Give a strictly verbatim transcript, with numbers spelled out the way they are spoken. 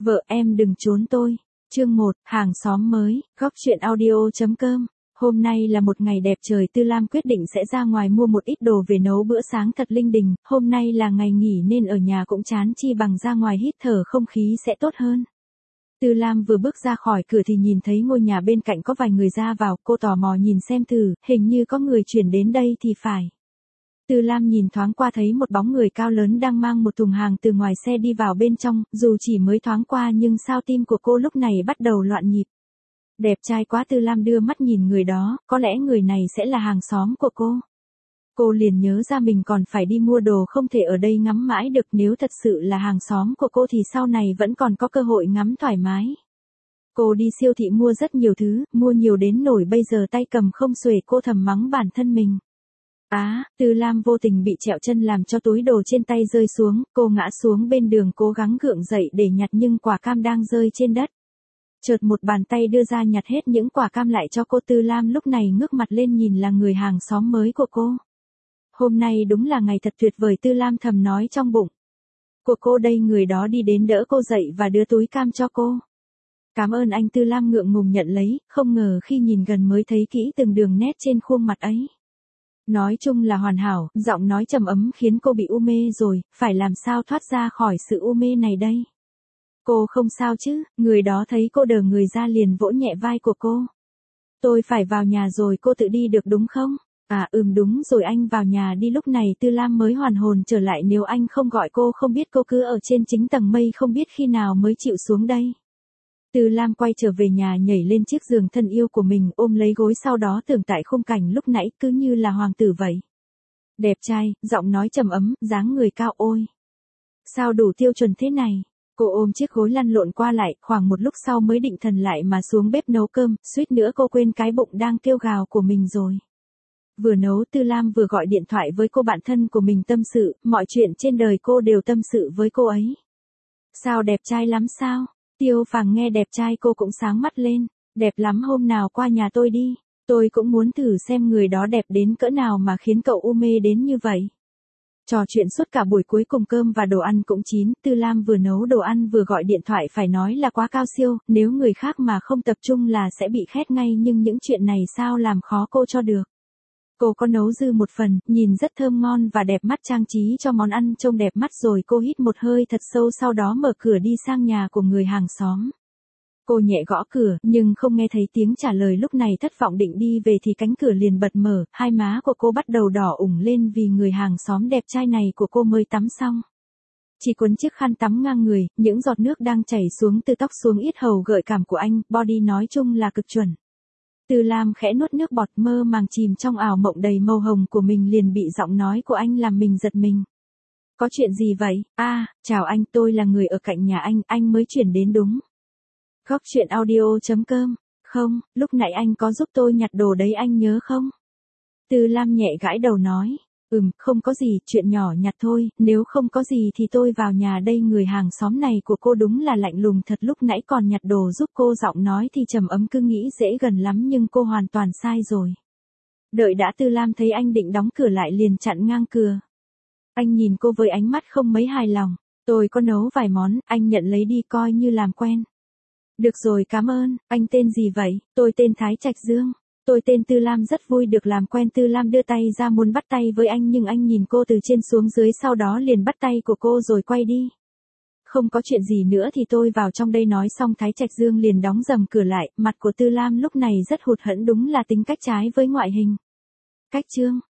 Vợ em đừng trốn tôi. Chương một, hàng xóm mới, góc truyện audio.com. Hôm nay là một ngày đẹp trời, Tư Lam quyết định sẽ ra ngoài mua một ít đồ về nấu bữa sáng thật linh đình. Hôm nay là ngày nghỉ nên ở nhà cũng chán, chi bằng ra ngoài hít thở không khí sẽ tốt hơn. Tư Lam vừa bước ra khỏi cửa thì nhìn thấy ngôi nhà bên cạnh có vài người ra vào, cô tò mò nhìn xem thử, hình như có người chuyển đến đây thì phải. Tư Lam nhìn thoáng qua thấy một bóng người cao lớn đang mang một thùng hàng từ ngoài xe đi vào bên trong, dù chỉ mới thoáng qua nhưng sao tim của cô lúc này bắt đầu loạn nhịp. Đẹp trai quá, Tư Lam đưa mắt nhìn người đó, có lẽ người này sẽ là hàng xóm của cô. Cô liền nhớ ra mình còn phải đi mua đồ, không thể ở đây ngắm mãi được, nếu thật sự là hàng xóm của cô thì sau này vẫn còn có cơ hội ngắm thoải mái. Cô đi siêu thị mua rất nhiều thứ, mua nhiều đến nổi bây giờ tay cầm không xuể, cô thầm mắng bản thân mình. Á, à, Tư Lam vô tình bị trẹo chân làm cho túi đồ trên tay rơi xuống, cô ngã xuống bên đường cố gắng gượng dậy để nhặt nhưng quả cam đang rơi trên đất. Chợt một bàn tay đưa ra nhặt hết những quả cam lại cho cô. Tư Lam lúc này ngước mặt lên nhìn là người hàng xóm mới của cô. Hôm nay đúng là ngày thật tuyệt vời, Tư Lam thầm nói trong bụng. Của cô đây, người đó đi đến đỡ cô dậy và đưa túi cam cho cô. Cảm ơn anh. Tư Lam ngượng ngùng nhận lấy, không ngờ khi nhìn gần mới thấy kỹ từng đường nét trên khuôn mặt ấy. Nói chung là hoàn hảo, giọng nói trầm ấm khiến cô bị u mê rồi, phải làm sao thoát ra khỏi sự u mê này đây? Cô không sao chứ? Người đó thấy cô đờ người ra liền vỗ nhẹ vai của cô. Tôi phải vào nhà rồi, cô tự đi được đúng không? À ừm đúng rồi, anh vào nhà đi. Lúc này Tư Lam mới hoàn hồn trở lại, nếu anh không gọi cô không biết cô cứ ở trên chính tầng mây không biết khi nào mới chịu xuống đây. Tư Lam quay trở về nhà, nhảy lên chiếc giường thân yêu của mình, ôm lấy gối, sau đó tưởng tại khung cảnh lúc nãy cứ như là hoàng tử vậy. Đẹp trai, giọng nói trầm ấm, dáng người cao, ôi. Sao đủ tiêu chuẩn thế này? Cô ôm chiếc gối lăn lộn qua lại, khoảng một lúc sau mới định thần lại mà xuống bếp nấu cơm, suýt nữa cô quên cái bụng đang kêu gào của mình rồi. Vừa nấu, Tư Lam vừa gọi điện thoại với cô bạn thân của mình tâm sự, mọi chuyện trên đời cô đều tâm sự với cô ấy. Sao đẹp trai lắm sao? Tiêu Phàng nghe đẹp trai cô cũng sáng mắt lên. Đẹp lắm, hôm nào qua nhà tôi đi. Tôi cũng muốn thử xem người đó đẹp đến cỡ nào mà khiến cậu u mê đến như vậy. Trò chuyện suốt cả buổi, cuối cùng cơm và đồ ăn cũng chín. Tư Lam vừa nấu đồ ăn vừa gọi điện thoại, phải nói là quá cao siêu, nếu người khác mà không tập trung là sẽ bị khét ngay, nhưng những chuyện này sao làm khó cô cho được. Cô có nấu dư một phần, nhìn rất thơm ngon và đẹp mắt, trang trí cho món ăn trông đẹp mắt rồi cô hít một hơi thật sâu, sau đó mở cửa đi sang nhà của người hàng xóm. Cô nhẹ gõ cửa, nhưng không nghe thấy tiếng trả lời, lúc này thất vọng định đi về thì cánh cửa liền bật mở, hai má của cô bắt đầu đỏ ửng lên vì người hàng xóm đẹp trai này của cô mới tắm xong. Chỉ quấn chiếc khăn tắm ngang người, những giọt nước đang chảy xuống từ tóc xuống yết hầu gợi cảm của anh, body nói chung là cực chuẩn. Tư Lam khẽ nuốt nước bọt, mơ màng chìm trong ảo mộng đầy màu hồng của mình, liền bị giọng nói của anh làm mình giật mình. Có chuyện gì vậy? A, à, chào anh, tôi là người ở cạnh nhà anh, anh mới chuyển đến đúng. Góc truyện audio.com. Không, lúc nãy anh có giúp tôi nhặt đồ đấy, anh nhớ không? Tư Lam nhẹ gãi đầu nói. Ừm, không có gì, chuyện nhỏ nhặt thôi, nếu không có gì thì tôi vào nhà đây. Người hàng xóm này của cô đúng là lạnh lùng thật, lúc nãy còn nhặt đồ giúp cô, giọng nói thì trầm ấm, cứ nghĩ dễ gần lắm nhưng cô hoàn toàn sai rồi. Đợi đã. Tư Lam thấy anh định đóng cửa lại liền chặn ngang cửa. Anh nhìn cô với ánh mắt không mấy hài lòng. Tôi có nấu vài món, anh nhận lấy đi coi như làm quen. Được rồi, cảm ơn. Anh tên gì vậy? Tôi tên Thái Trạch Dương. Tôi tên Tư Lam, rất vui được làm quen. Tư Lam đưa tay ra muốn bắt tay với anh nhưng anh nhìn cô từ trên xuống dưới, sau đó liền bắt tay của cô rồi quay đi. Không có chuyện gì nữa thì tôi vào trong đây. Nói xong Thái Trạch Dương liền đóng rầm cửa lại, mặt của Tư Lam lúc này rất hụt hẫng, đúng là tính cách trái với ngoại hình. Cách chương